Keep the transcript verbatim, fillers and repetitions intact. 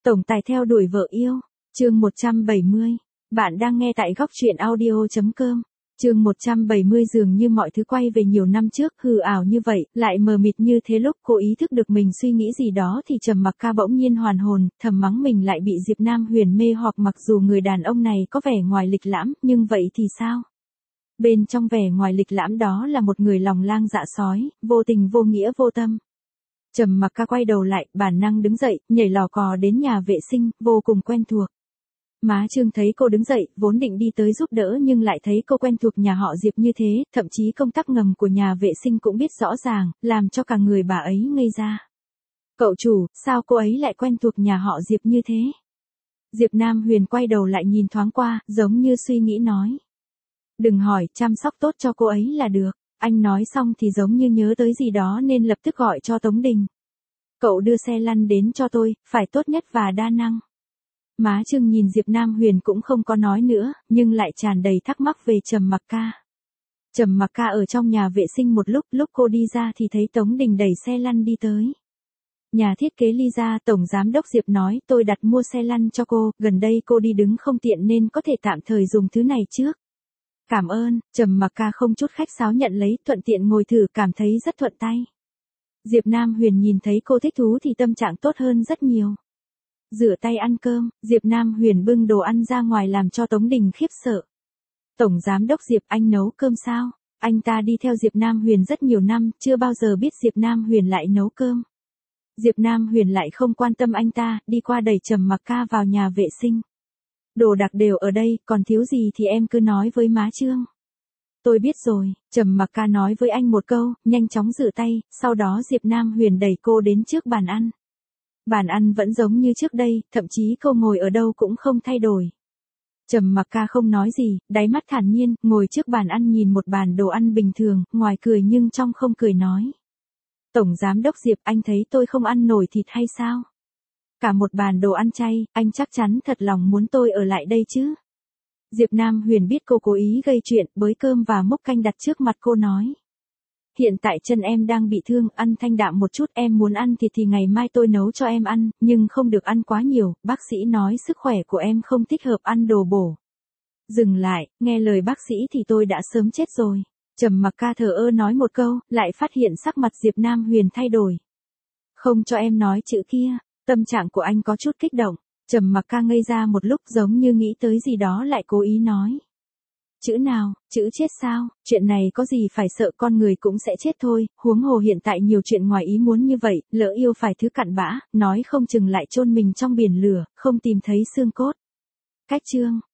Tổng tài theo đuổi vợ yêu, chương một trăm bảy mươi. Bạn đang nghe tại góc truyện audio chấm com. Chương một trăm bảy mươi dường như mọi thứ quay về nhiều năm trước, hư ảo như vậy, lại mờ mịt như thế. Lúc cô ý thức được mình suy nghĩ gì đó thì Trầm Mặc Ca bỗng nhiên hoàn hồn, thầm mắng mình lại bị Diệp Nam Huyền mê hoặc. Mặc dù người đàn ông này có vẻ ngoài lịch lãm, nhưng vậy thì sao? Bên trong vẻ ngoài lịch lãm đó là một người lòng lang dạ sói, vô tình vô nghĩa vô tâm. Trầm Mặc Ca quay đầu lại, bản năng đứng dậy, nhảy lò cò đến nhà vệ sinh, vô cùng quen thuộc. Má Trương thấy cô đứng dậy, vốn định đi tới giúp đỡ nhưng lại thấy cô quen thuộc nhà họ Diệp như thế, thậm chí công tắc ngầm của nhà vệ sinh cũng biết rõ ràng, làm cho cả người bà ấy ngây ra. Cậu chủ, sao cô ấy lại quen thuộc nhà họ Diệp như thế? Diệp Nam Huyền quay đầu lại nhìn thoáng qua, giống như suy nghĩ nói. Đừng hỏi, chăm sóc tốt cho cô ấy là được. Anh nói xong thì giống như nhớ tới gì đó nên lập tức gọi cho Tống Đình. Cậu đưa xe lăn đến cho tôi, phải tốt nhất và đa năng. Má Trương nhìn Diệp Nam Huyền cũng không có nói nữa, nhưng lại tràn đầy thắc mắc về Trầm Mặc Ca. Trầm Mặc Ca ở trong nhà vệ sinh một lúc, lúc cô đi ra thì thấy Tống Đình đẩy xe lăn đi tới. Nhà thiết kế Lisa, Tổng Giám đốc Diệp nói tôi đặt mua xe lăn cho cô, gần đây cô đi đứng không tiện nên có thể tạm thời dùng thứ này trước. Cảm ơn, Trầm Mặc Ca không chút khách sáo nhận lấy, thuận tiện ngồi thử, cảm thấy rất thuận tay. Diệp Nam Huyền nhìn thấy cô thích thú thì tâm trạng tốt hơn rất nhiều. Rửa tay ăn cơm, Diệp Nam Huyền bưng đồ ăn ra ngoài làm cho Tống Đình khiếp sợ. Tổng Giám đốc Diệp, anh nấu cơm sao? Anh ta đi theo Diệp Nam Huyền rất nhiều năm, chưa bao giờ biết Diệp Nam Huyền lại nấu cơm. Diệp Nam Huyền lại không quan tâm anh ta, đi qua đẩy Trầm Mặc Ca vào nhà vệ sinh. Đồ đạc đều ở đây, còn thiếu gì thì em cứ nói với má Trương. Tôi biết rồi, Trầm Mặc Ca nói với anh một câu, nhanh chóng rửa tay, sau đó Diệp Nam Huyền đẩy cô đến trước bàn ăn. Bàn ăn vẫn giống như trước đây, thậm chí cô ngồi ở đâu cũng không thay đổi. Trầm Mặc Ca không nói gì, đáy mắt thản nhiên, ngồi trước bàn ăn nhìn một bàn đồ ăn bình thường, ngoài cười nhưng trong không cười nói. Tổng Giám đốc Diệp, anh thấy tôi không ăn nổi thịt hay sao? Cả một bàn đồ ăn chay, anh chắc chắn thật lòng muốn tôi ở lại đây chứ? Diệp Nam Huyền biết cô cố ý gây chuyện, bới cơm và múc canh đặt trước mặt cô nói. Hiện tại chân em đang bị thương, ăn thanh đạm một chút, em muốn ăn thịt thì ngày mai tôi nấu cho em ăn, nhưng không được ăn quá nhiều, bác sĩ nói sức khỏe của em không thích hợp ăn đồ bổ. Dừng lại, nghe lời bác sĩ thì tôi đã sớm chết rồi. Trầm Mặc Ca thờ ơ nói một câu, lại phát hiện sắc mặt Diệp Nam Huyền thay đổi. Không cho em nói chữ kia, tâm trạng của anh có chút kích động. Trầm Mặc Ca ngây ra một lúc giống như nghĩ tới gì đó lại cố ý nói. Chữ nào, chữ chết sao, chuyện này có gì phải sợ, con người cũng sẽ chết thôi, huống hồ hiện tại nhiều chuyện ngoài ý muốn như vậy, lỡ yêu phải thứ cặn bã, nói không chừng lại chôn mình trong biển lửa, không tìm thấy xương cốt. Cách chương,